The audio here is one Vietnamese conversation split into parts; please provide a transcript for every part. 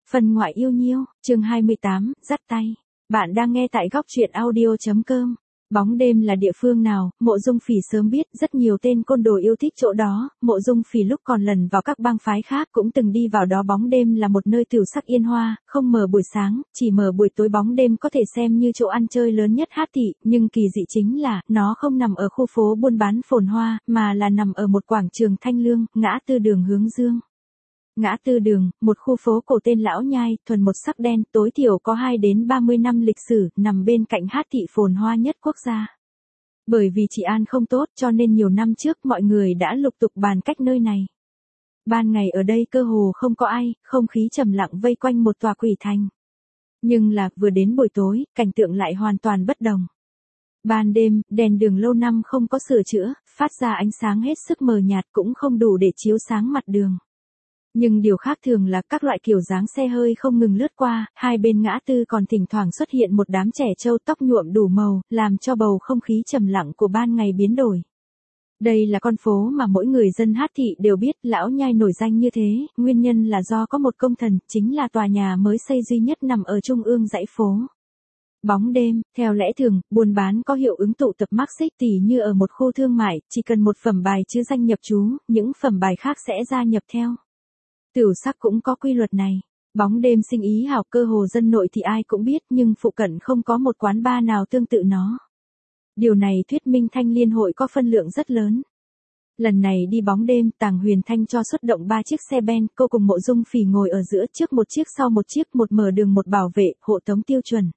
Phần ngoại yêu nhiêu, chương 28, dắt tay. Bạn đang nghe tại góc truyện audio.com. Bóng đêm là địa phương nào, Mộ Dung Phỉ sớm biết, rất nhiều tên côn đồ yêu thích chỗ đó. Mộ Dung Phỉ lúc còn lần vào các bang phái khác cũng từng đi vào đó. Bóng đêm là một nơi tửu sắc yên hoa, không mở buổi sáng, chỉ mở buổi tối. Bóng đêm có thể xem như chỗ ăn chơi lớn nhất Hát thị, nhưng kỳ dị chính là, nó không nằm ở khu phố buôn bán phồn hoa, mà là nằm ở một quảng trường thanh lương, ngã tư đường Hướng Dương. Ngã tư đường, một khu phố cổ tên Lão Nhai, thuần một sắc đen, tối thiểu có 2 đến 30 năm lịch sử, nằm bên cạnh Hát thị phồn hoa nhất quốc gia. Bởi vì trị an không tốt cho nên nhiều năm trước mọi người đã lục tục bàn cách nơi này. Ban ngày ở đây cơ hồ không có ai, không khí trầm lặng vây quanh một tòa quỷ thành. Nhưng là, vừa đến buổi tối, cảnh tượng lại hoàn toàn bất đồng. Ban đêm, đèn đường lâu năm không có sửa chữa, phát ra ánh sáng hết sức mờ nhạt cũng không đủ để chiếu sáng mặt đường. Nhưng điều khác thường là các loại kiểu dáng xe hơi không ngừng lướt qua, hai bên ngã tư còn thỉnh thoảng xuất hiện một đám trẻ trâu tóc nhuộm đủ màu, làm cho bầu không khí trầm lặng của ban ngày biến đổi. Đây là con phố mà mỗi người dân Hát thị đều biết. Lão Nhai nổi danh như thế, nguyên nhân là do có một công thần, chính là tòa nhà mới xây duy nhất nằm ở trung ương dãy phố. Bóng đêm, theo lẽ thường, buôn bán có hiệu ứng tụ tập mắc xích, tỉ như ở một khu thương mại, chỉ cần một phẩm bài chữ danh nhập trú, những phẩm bài khác sẽ gia nhập theo. Tửu sắc cũng có quy luật này. Bóng đêm sinh ý hào, cơ hồ dân nội thì ai cũng biết, nhưng phụ cận không có một quán bar nào tương tự nó. Điều này thuyết minh Thanh Liên hội có phân lượng rất lớn. Lần này đi bóng đêm, Tàng Huyền Thanh cho xuất động 3 chiếc xe ben, cô cùng Mộ Dung Phỉ ngồi ở giữa, trước một chiếc sau một chiếc, một mở đường một bảo vệ, hộ tống tiêu chuẩn.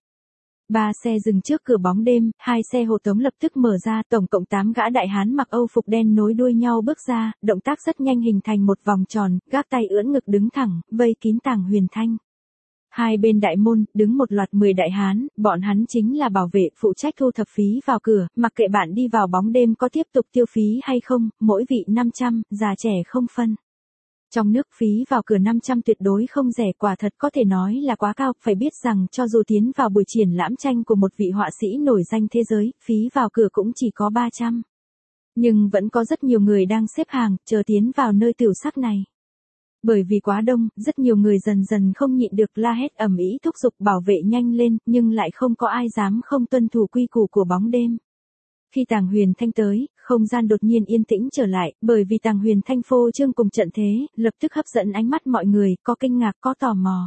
3 xe dừng trước cửa bóng đêm, 2 xe hộ tống lập tức mở ra, tổng cộng 8 gã đại hán mặc Âu phục đen nối đuôi nhau bước ra, động tác rất nhanh hình thành một vòng tròn, gác tay ưỡn ngực đứng thẳng, vây kín Tàng Huyền Thanh. Hai bên đại môn, đứng một loạt 10 đại hán, bọn hắn chính là bảo vệ, phụ trách thu thập phí vào cửa, mặc kệ bạn đi vào bóng đêm có tiếp tục tiêu phí hay không, mỗi vị 500, già trẻ không phân. Trong nước phí vào cửa 500 tuyệt đối không rẻ, quả thật có thể nói là quá cao, phải biết rằng cho dù tiến vào buổi triển lãm tranh của một vị họa sĩ nổi danh thế giới, phí vào cửa cũng chỉ có 300. Nhưng vẫn có rất nhiều người đang xếp hàng, chờ tiến vào nơi tửu sắc này. Bởi vì quá đông, rất nhiều người dần dần không nhịn được la hét ầm ĩ thúc giục bảo vệ nhanh lên, nhưng lại không có ai dám không tuân thủ quy củ của bóng đêm. Khi Tàng Huyền Thanh tới, không gian đột nhiên yên tĩnh trở lại, bởi vì Tàng Huyền Thanh phô trương cùng trận thế, lập tức hấp dẫn ánh mắt mọi người, có kinh ngạc, có tò mò.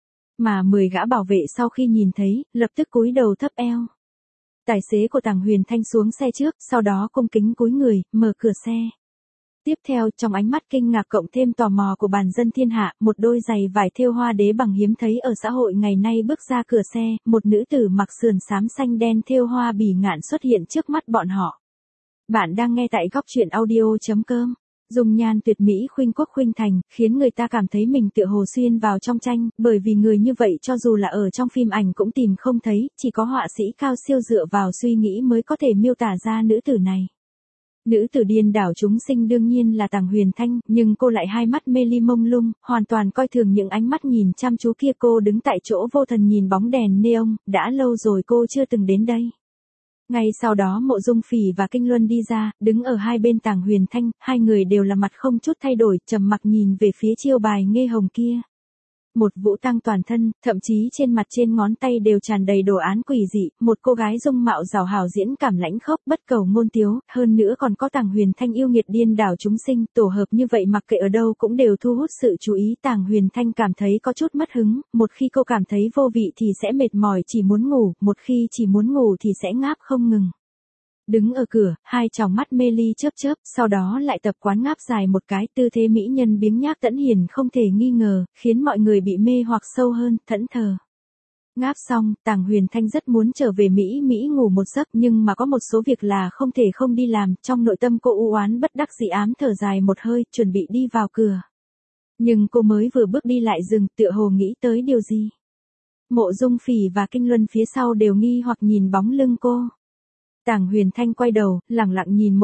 Mà 10 gã bảo vệ sau khi nhìn thấy, lập tức cúi đầu thấp eo. Tài xế của Tàng Huyền Thanh xuống xe trước, sau đó cung kính cúi người, mở cửa xe. Tiếp theo, trong ánh mắt kinh ngạc cộng thêm tò mò của bản dân thiên hạ, một đôi giày vải thêu hoa đế bằng hiếm thấy ở xã hội ngày nay bước ra cửa xe, một nữ tử mặc sườn xám xanh đen thêu hoa bỉ ngạn xuất hiện trước mắt bọn họ. Bạn đang nghe tại góc truyện audio.com. Dung nhan tuyệt mỹ khuynh quốc khuynh thành, khiến người ta cảm thấy mình tựa hồ xuyên vào trong tranh, bởi vì người như vậy cho dù là ở trong phim ảnh cũng tìm không thấy, chỉ có họa sĩ cao siêu dựa vào suy nghĩ mới có thể miêu tả ra nữ tử này. Nữ tử điên đảo chúng sinh đương nhiên là Tàng Huyền Thanh, nhưng cô lại hai mắt mê ly mông lung, hoàn toàn coi thường những ánh mắt nhìn chăm chú kia. Cô đứng tại chỗ vô thần nhìn bóng đèn neon, đã lâu rồi cô chưa từng đến đây. Ngay sau đó Mộ Dung Phỉ và Kinh Luân đi ra, đứng ở hai bên Tàng Huyền Thanh, hai người đều là mặt không chút thay đổi, trầm mặc nhìn về phía chiêu bài nghe hồng kia. Một vũ tăng toàn thân, thậm chí trên mặt trên ngón tay đều tràn đầy đồ án quỷ dị, một cô gái dung mạo rào hào diễn cảm lãnh khốc bất cầu ngôn tiếu, hơn nữa còn có Tàng Huyền Thanh yêu nghiệt điên đảo chúng sinh, tổ hợp như vậy mặc kệ ở đâu cũng đều thu hút sự chú ý. Tàng Huyền Thanh cảm thấy có chút mất hứng, một khi cô cảm thấy vô vị thì sẽ mệt mỏi chỉ muốn ngủ, một khi chỉ muốn ngủ thì sẽ ngáp không ngừng. Đứng ở cửa, hai tròng mắt mê ly chớp chớp, sau đó lại tập quán ngáp dài một cái, tư thế mỹ nhân biếng nhác tẫn hiền không thể nghi ngờ, khiến mọi người bị mê hoặc sâu hơn, thẫn thờ. Ngáp xong, Tàng Huyền Thanh rất muốn trở về Mỹ ngủ một giấc, nhưng mà có một số việc là không thể không đi làm, trong nội tâm cô u oán bất đắc dĩ ám thở dài một hơi, chuẩn bị đi vào cửa. Nhưng cô mới vừa bước đi lại dừng, tựa hồ nghĩ tới điều gì. Mộ Dung Phỉ và Kinh Luân phía sau đều nghi hoặc nhìn bóng lưng cô. Tàng Huyền Thanh quay đầu, lẳng lặng nhìn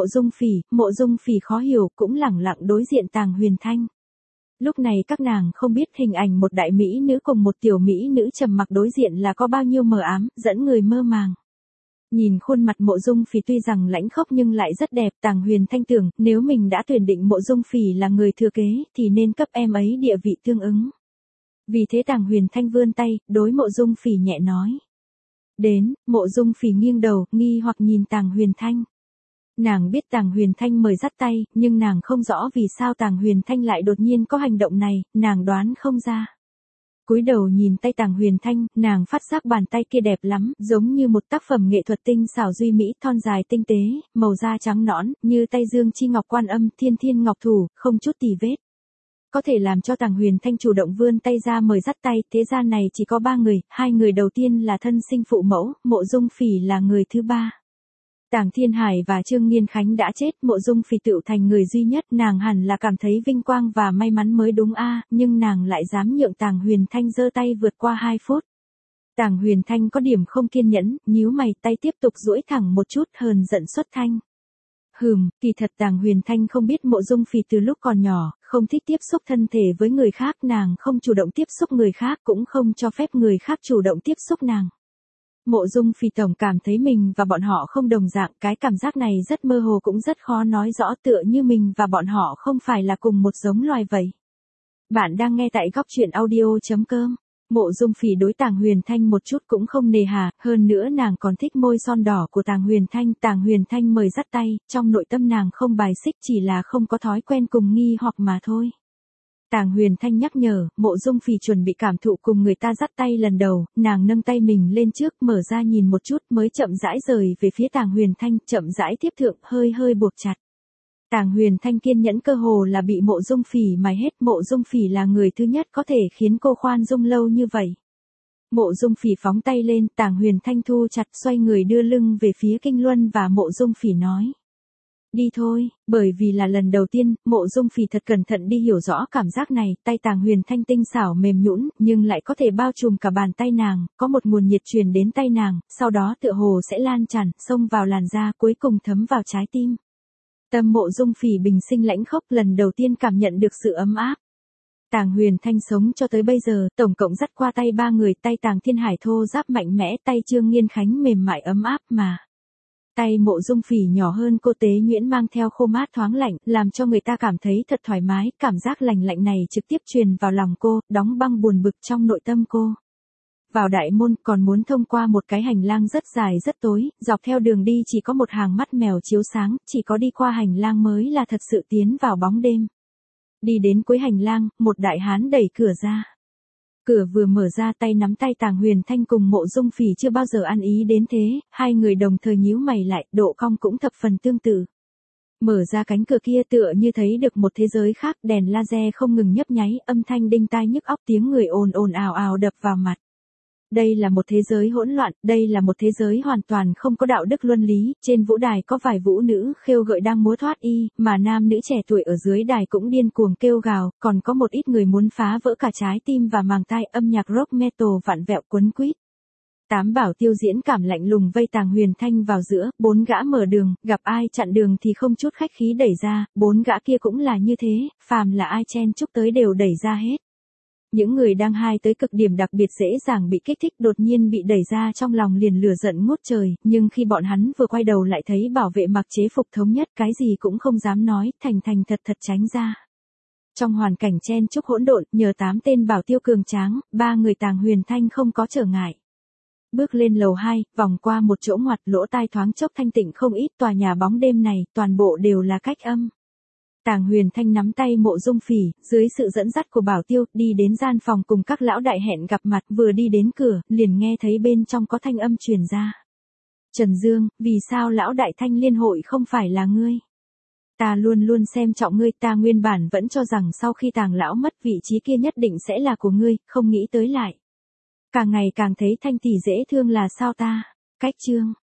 Mộ Dung Phỉ khó hiểu, cũng lẳng lặng đối diện Tàng Huyền Thanh. Lúc này các nàng không biết hình ảnh một đại mỹ nữ cùng một tiểu mỹ nữ trầm mặc đối diện là có bao nhiêu mờ ám, dẫn người mơ màng. Nhìn khuôn mặt Mộ Dung Phỉ tuy rằng lãnh khốc nhưng lại rất đẹp, Tàng Huyền Thanh tưởng, nếu mình đã tuyển định Mộ Dung Phỉ là người thừa kế, thì nên cấp em ấy địa vị tương ứng. Vì thế Tàng Huyền Thanh vươn tay, đối Mộ Dung Phỉ nhẹ nói. Đến, Mộ Dung Phỉ nghiêng đầu, nghi hoặc nhìn Tàng Huyền Thanh. Nàng biết Tàng Huyền Thanh mời dắt tay, nhưng nàng không rõ vì sao Tàng Huyền Thanh lại đột nhiên có hành động này, nàng đoán không ra. Cúi đầu nhìn tay Tàng Huyền Thanh, nàng phát giác bàn tay kia đẹp lắm, giống như một tác phẩm nghệ thuật tinh xảo duy mỹ, thon dài tinh tế, màu da trắng nõn, như tay dương chi ngọc quan âm, thiên thiên ngọc thủ, không chút tì vết. Có thể làm cho Tàng Huyền Thanh chủ động vươn tay ra mời dắt tay, thế gian này chỉ có 3 người, 2 người đầu tiên là thân sinh phụ mẫu, Mộ Dung Phỉ là người thứ 3. Tàng Thiên Hải và Trương Nghiên Khánh đã chết, Mộ Dung Phỉ tựu thành người duy nhất, nàng hẳn là cảm thấy vinh quang và may mắn mới đúng a, nhưng nàng lại dám nhượng Tàng Huyền Thanh giơ tay vượt qua 2 phút. Tàng Huyền Thanh có điểm không kiên nhẫn, nhíu mày, tay tiếp tục duỗi thẳng một chút, hờn giận xuất thanh. Kỳ thật Tàng Huyền Thanh không biết Mộ Dung Phỉ từ lúc còn nhỏ, không thích tiếp xúc thân thể với người khác, nàng không chủ động tiếp xúc người khác, cũng không cho phép người khác chủ động tiếp xúc nàng. Mộ Dung Phỉ tổng cảm thấy mình và bọn họ không đồng dạng, cái cảm giác này rất mơ hồ cũng rất khó nói rõ, tựa như mình và bọn họ không phải là cùng một giống loài vậy. Bạn đang nghe tại góc truyện audio.com. Mộ Dung Phỉ đối Tàng Huyền Thanh một chút cũng không nề hà, hơn nữa nàng còn thích môi son đỏ của Tàng Huyền Thanh. Tàng Huyền Thanh mời dắt tay, trong nội tâm nàng không bài xích, chỉ là không có thói quen cùng nghi hoặc mà thôi. Tàng Huyền Thanh nhắc nhở, Mộ Dung Phỉ chuẩn bị cảm thụ cùng người ta dắt tay lần đầu, nàng nâng tay mình lên trước, mở ra nhìn một chút mới chậm rãi rời về phía Tàng Huyền Thanh, chậm rãi tiếp thượng, hơi buộc chặt. Tàng Huyền Thanh kiên nhẫn cơ hồ là bị Mộ Dung Phỉ mài hết, Mộ Dung Phỉ là người thứ nhất có thể khiến cô khoan dung lâu như vậy. Mộ Dung Phỉ phóng tay lên, Tàng Huyền Thanh thu chặt, xoay người đưa lưng về phía Kinh Luân và Mộ Dung Phỉ nói. Đi thôi, bởi vì là lần đầu tiên, Mộ Dung Phỉ thật cẩn thận đi hiểu rõ cảm giác này, tay Tàng Huyền Thanh tinh xảo mềm nhũn, nhưng lại có thể bao trùm cả bàn tay nàng, có một nguồn nhiệt truyền đến tay nàng, sau đó tựa hồ sẽ lan tràn, xông vào làn da, cuối cùng thấm vào trái tim. Tâm Mộ Dung Phỉ bình sinh lãnh khốc, lần đầu tiên cảm nhận được sự ấm áp. Tàng Huyền Thanh sống cho tới bây giờ, tổng cộng dắt qua tay 3 người, tay Tàng Thiên Hải thô ráp mạnh mẽ, tay Trương Nghiên Khánh mềm mại ấm áp mà. Tay Mộ Dung Phỉ nhỏ hơn cô tế nhuyễn, mang theo khô mát thoáng lạnh, làm cho người ta cảm thấy thật thoải mái, cảm giác lành lạnh này trực tiếp truyền vào lòng cô, đóng băng buồn bực trong nội tâm cô. Vào đại môn còn muốn thông qua một cái hành lang rất dài rất tối, dọc theo đường đi chỉ có một hàng mắt mèo chiếu sáng, chỉ có đi qua hành lang mới là thật sự tiến vào bóng đêm. Đi đến cuối hành lang, một đại hán đẩy cửa ra. Cửa vừa mở ra, tay nắm tay Tàng Huyền Thanh cùng Mộ Dung Phỉ chưa bao giờ ăn ý đến thế, hai người đồng thời nhíu mày lại, độ cong cũng thập phần tương tự. Mở ra cánh cửa kia tựa như thấy được một thế giới khác, đèn laser không ngừng nhấp nháy, âm thanh đinh tai nhức óc, tiếng người ồn ồn ào ào đập vào mặt. Đây là một thế giới hỗn loạn, đây là một thế giới hoàn toàn không có đạo đức luân lý, trên vũ đài có vài vũ nữ khêu gợi đang múa thoát y, mà nam nữ trẻ tuổi ở dưới đài cũng điên cuồng kêu gào, còn có một ít người muốn phá vỡ cả trái tim và màng tai, âm nhạc rock metal vặn vẹo quấn quýt. 8 bảo tiêu diễn cảm lạnh lùng vây Tàng Huyền Thanh vào giữa, 4 gã mở đường, gặp ai chặn đường thì không chút khách khí đẩy ra, 4 gã kia cũng là như thế, phàm là ai chen chúc tới đều đẩy ra hết. Những người đang hai tới cực điểm đặc biệt dễ dàng bị kích thích, đột nhiên bị đẩy ra, trong lòng liền lửa giận ngút trời, nhưng khi bọn hắn vừa quay đầu lại thấy bảo vệ mặc chế phục thống nhất, cái gì cũng không dám nói, thành thật tránh ra. Trong hoàn cảnh chen chúc hỗn độn, nhờ 8 tên bảo tiêu cường tráng, 3 người Tàng Huyền Thanh không có trở ngại. Bước lên lầu 2, vòng qua một chỗ ngoặt, lỗ tai thoáng chốc thanh tịnh không ít, tòa nhà bóng đêm này, toàn bộ đều là cách âm. Tàng Huyền Thanh nắm tay Mộ Dung Phỉ, dưới sự dẫn dắt của bảo tiêu, đi đến gian phòng cùng các lão đại hẹn gặp mặt, vừa đi đến cửa, liền nghe thấy bên trong có thanh âm truyền ra. Trần Dương, vì sao lão đại Thanh Liên hội không phải là ngươi? Ta luôn luôn xem trọng ngươi, ta nguyên bản vẫn cho rằng sau khi Tàng lão mất vị trí kia nhất định sẽ là của ngươi, không nghĩ tới lại. Càng ngày càng thấy Thanh tỷ dễ thương là sao ta? Cách chương.